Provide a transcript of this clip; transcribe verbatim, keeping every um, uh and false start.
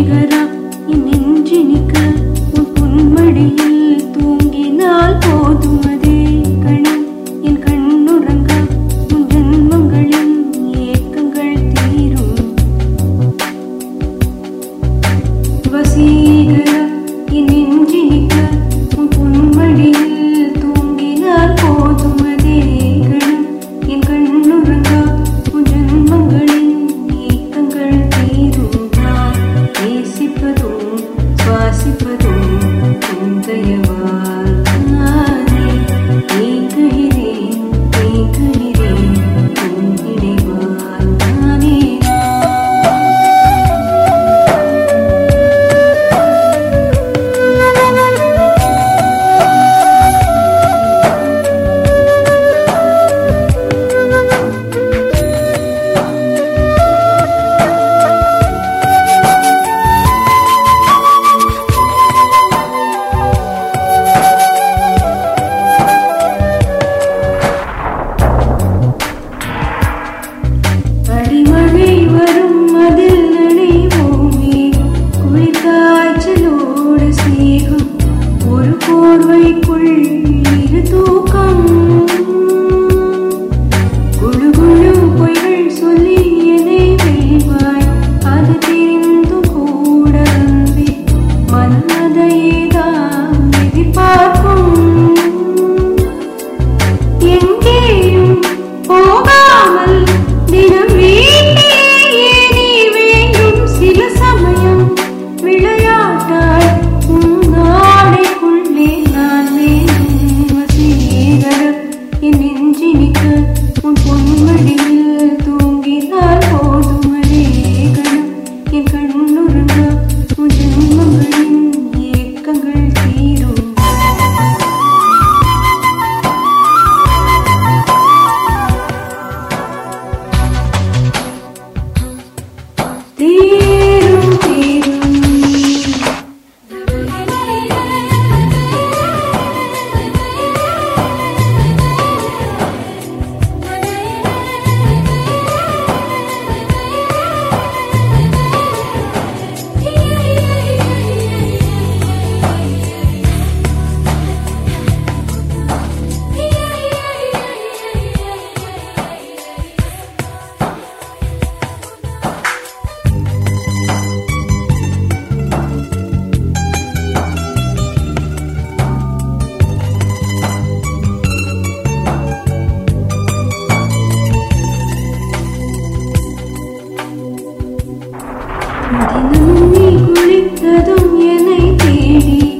வசீகரா என் நெஞ்சினிக்க உன் பொன்மடியில் தூங்கினால் போதும் அதே கணம் என் கண்ணுறங்க உன் ஜன்மங்களின் ஏக்கங்கள் தீரும். வசீகரா என் நெஞ்சினிக்க உன் பொன்மடியில் தூங்கினால் போதும் அதே கணம் என் கண்ணுறங்க உன் ஜன்மங்களின் ஏக்கங்கள் தீரும். நேசிப்பதும் சுவாசிப்பதும் உந்தயவால் நானே ஏங்குகிறேன் ஏங்குகிறேன் உன் நினைவால் நானே. அடிமழை வரும் அதில் நனைவோமே குளிர்காய்ச்சலோடு சேகம் ஒரு போர்வைக்குள் இரு தூக்கம். குழு குழு பொய்கள் சொல்லி என்னை வெல்வாய் அது தெரிந்தும் கூட அன்பே மனதையேதான் எதிர்பார்க்கும். எங்கேயும் போகாமல் தினம் வீட்டிலேயே நீ வேண்டும். சில சமயம் விளையாட்டாய் உன் நாடைக்குள்ளே நான் வேண்டும். வசீகர என் நெஞ்சினிக்க உன் பொன்மடியில் தூங்கினால் போதும் அதே கணம் என் கண்ணுறங்க உன் ஜன்மங்களின் ஏக்கங்கள் தீரும். தீரும் தீரும் தினம் நீ குளித்ததும் என்னை தேடி